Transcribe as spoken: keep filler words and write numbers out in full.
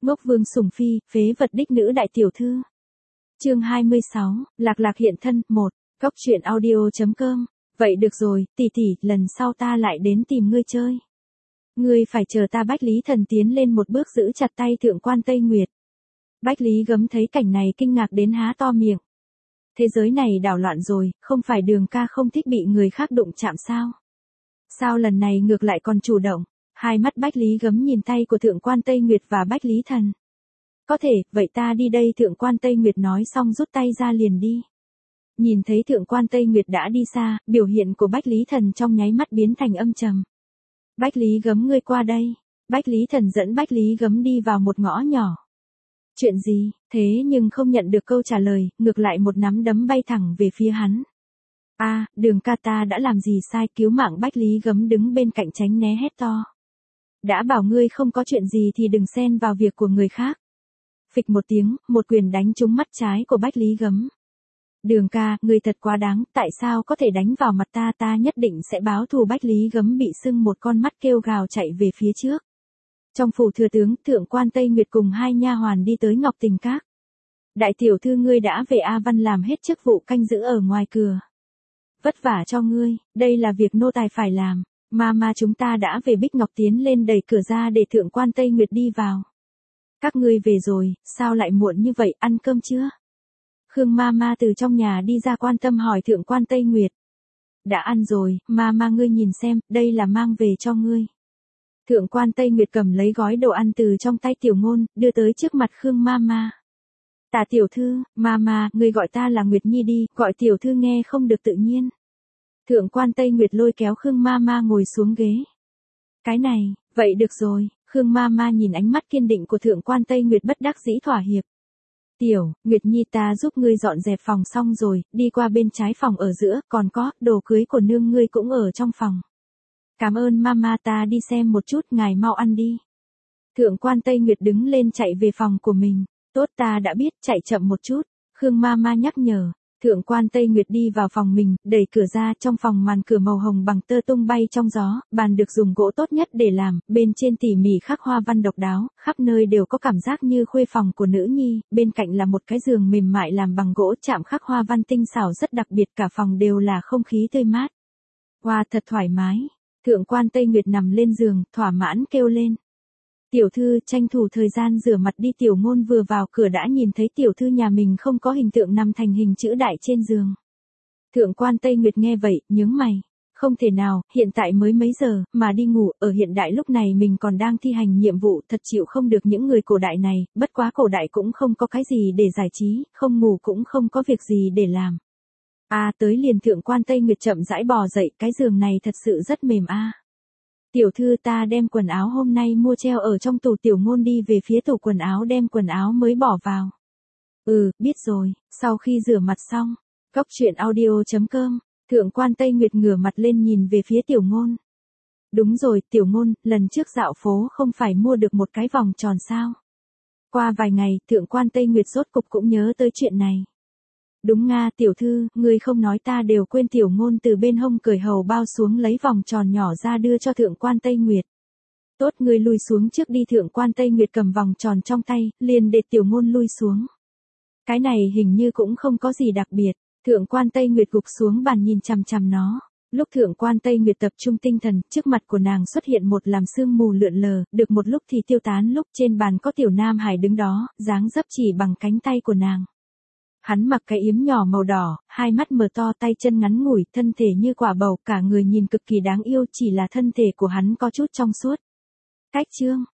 Ngốc Vương sủng phi, phế vật đích nữ đại tiểu thư. Chương hai mươi sáu, Lạc Lạc hiện thân, một. Góc truyện audio chấm com. Vậy được rồi, tỷ tỷ, lần sau ta lại đến tìm ngươi chơi. Ngươi phải chờ ta. Bách Lý Thần tiến lên một bước giữ chặt tay Thượng quan Tây Nguyệt. Bách Lý Gấm thấy cảnh này kinh ngạc đến há to miệng. Thế giới này đảo loạn rồi, không phải Đường ca không thích bị người khác đụng chạm sao? Sao lần này ngược lại còn chủ động? Hai mắt Bách Lý Gấm nhìn tay của Thượng quan Tây Nguyệt và Bách Lý Thần. Có thể, vậy ta đi đây. Thượng quan Tây Nguyệt nói xong rút tay ra liền đi. Nhìn thấy Thượng quan Tây Nguyệt đã đi xa, biểu hiện của Bách Lý Thần trong nháy mắt biến thành âm trầm. Bách Lý Gấm, ngươi qua đây. Bách Lý Thần dẫn Bách Lý Gấm đi vào một ngõ nhỏ. Chuyện gì? Thế nhưng không nhận được câu trả lời, ngược lại một nắm đấm bay thẳng về phía hắn. A, à, Đường ca, ta đã làm gì sai? Cứu mạng. Bách Lý Gấm đứng bên cạnh tránh né hét to. Đã bảo ngươi không có chuyện gì thì đừng xen vào việc của người khác. Phịch một tiếng, một quyền đánh trúng mắt trái của Bách Lý Gấm. Đường ca, ngươi thật quá đáng, tại sao có thể đánh vào mặt ta? Ta nhất định sẽ báo thù. Bách Lý Gấm bị sưng một con mắt kêu gào chạy về phía trước. Trong phủ thừa tướng, Thượng quan Tây Nguyệt cùng hai nha hoàn đi tới Ngọc Tình Các. Đại tiểu thư, ngươi đã về? A Văn làm hết chức vụ canh giữ ở ngoài cửa. Vất vả cho ngươi, đây là việc nô tài phải làm. Mama, chúng ta đã về. Bích Ngọc tiến lên đẩy cửa ra để Thượng quan Tây Nguyệt đi vào. Các ngươi về rồi, sao lại muộn như vậy, ăn cơm chưa? Khương Mama từ trong nhà đi ra quan tâm hỏi Thượng quan Tây Nguyệt. Đã ăn rồi, Mama, ngươi nhìn xem, đây là mang về cho ngươi. Thượng quan Tây Nguyệt cầm lấy gói đồ ăn từ trong tay Tiểu Ngôn, đưa tới trước mặt Khương Mama. Tả tiểu thư, Mama, ngươi gọi ta là Nguyệt Nhi đi, gọi tiểu thư nghe không được tự nhiên. Thượng quan Tây Nguyệt lôi kéo Khương Mama ngồi xuống ghế. Cái này, vậy được rồi. Khương Mama nhìn ánh mắt kiên định của Thượng quan Tây Nguyệt bất đắc dĩ thỏa hiệp. Tiểu, Nguyệt Nhi, ta giúp ngươi dọn dẹp phòng xong rồi, đi qua bên trái phòng ở giữa, còn có, đồ cưới của nương ngươi cũng ở trong phòng. Cảm ơn Mama, ta đi xem một chút, ngài mau ăn đi. Thượng quan Tây Nguyệt đứng lên chạy về phòng của mình. Tốt, ta đã biết, chạy chậm một chút. Khương Mama nhắc nhở. Thượng quan Tây Nguyệt đi vào phòng mình, đẩy cửa ra. Trong phòng màn cửa màu hồng bằng tơ tung bay trong gió, bàn được dùng gỗ tốt nhất để làm, bên trên tỉ mỉ khắc hoa văn độc đáo, khắp nơi đều có cảm giác như khuê phòng của nữ nhi, bên cạnh là một cái giường mềm mại làm bằng gỗ chạm khắc hoa văn tinh xảo rất đặc biệt, cả phòng đều là không khí tươi mát. Wow, thật thoải mái. Thượng quan Tây Nguyệt nằm lên giường, thỏa mãn kêu lên. Tiểu thư, tranh thủ thời gian rửa mặt đi. Tiểu Ngôn vừa vào cửa đã nhìn thấy tiểu thư nhà mình không có hình tượng nằm thành hình chữ đại trên giường. Thượng quan Tây Nguyệt nghe vậy, nhướng mày. Không thể nào, hiện tại mới mấy giờ, mà đi ngủ, ở hiện đại lúc này mình còn đang thi hành nhiệm vụ, thật chịu không được những người cổ đại này, bất quá cổ đại cũng không có cái gì để giải trí, không ngủ cũng không có việc gì để làm. À, tới liền. Thượng quan Tây Nguyệt chậm rãi bò dậy, cái giường này thật sự rất mềm a. À. Tiểu thư, ta đem quần áo hôm nay mua treo ở trong tủ. Tiểu Ngôn đi về phía tủ quần áo đem quần áo mới bỏ vào. Ừ, biết rồi. Sau khi rửa mặt xong, góc truyện audio chấm com, Thượng quan Tây Nguyệt ngửa mặt lên nhìn về phía Tiểu Ngôn. Đúng rồi, Tiểu Ngôn, lần trước dạo phố không phải mua được một cái vòng tròn sao? Qua vài ngày, Thượng quan Tây Nguyệt rốt cục cũng nhớ tới chuyện này. Đúng nga, tiểu thư, ngươi không nói ta đều quên. Tiểu Ngôn từ bên hông cởi hầu bao xuống lấy vòng tròn nhỏ ra đưa cho Thượng quan Tây Nguyệt. Tốt, ngươi lui xuống trước đi. Thượng quan Tây Nguyệt cầm vòng tròn trong tay, liền để Tiểu Ngôn lui xuống. Cái này hình như cũng không có gì đặc biệt. Thượng quan Tây Nguyệt gục xuống bàn nhìn chằm chằm nó. Lúc Thượng quan Tây Nguyệt tập trung tinh thần, trước mặt của nàng xuất hiện một làn sương mù lượn lờ, được một lúc thì tiêu tán. Lúc trên bàn có Tiểu Nam Hải đứng đó, dáng dấp chỉ bằng cánh tay của nàng. Hắn mặc cái yếm nhỏ màu đỏ, hai mắt mở to, tay chân ngắn ngủi, thân thể như quả bầu, cả người nhìn cực kỳ đáng yêu, chỉ là thân thể của hắn có chút trong suốt. Cách chương,